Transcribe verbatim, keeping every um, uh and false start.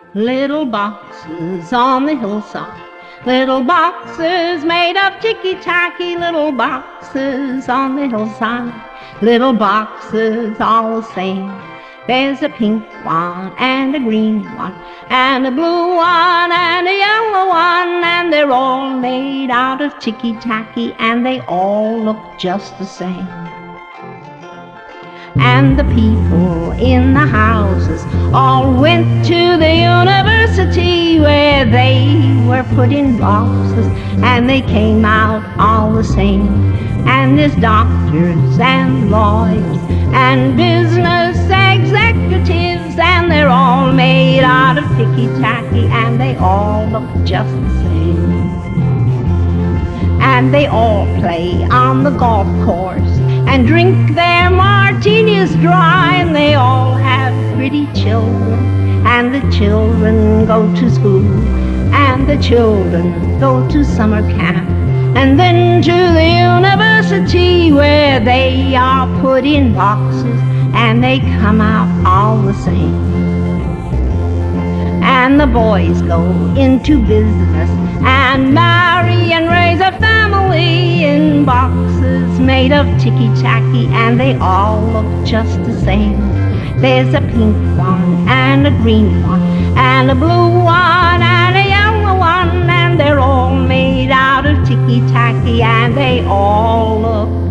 Little boxes on the hillside, little boxes made of ticky-tacky, little boxes on the hillside, little boxes all the same. There's a pink one and a green one and a blue one and a yellow one, and they're all made out of ticky-tacky and they all look just the same. And the people in the houses all went to the university where they were put in boxes and they came out all the same. And there's doctors and lawyers and business executives, and they're all made out of ticky-tacky and they all look just the same. And they all play on the golf course and drink their martinis dry, and they all have pretty children, and the children go to school, and the children go to summer camp, and then to the university where they are put in boxes and they come out all the same. And the boys go into business and marry and raise a family in boxes made of ticky-tacky, and they all look just the same. There's a pink one and a green one and a blue one and a yellow one, and they're all made out of ticky-tacky and they all look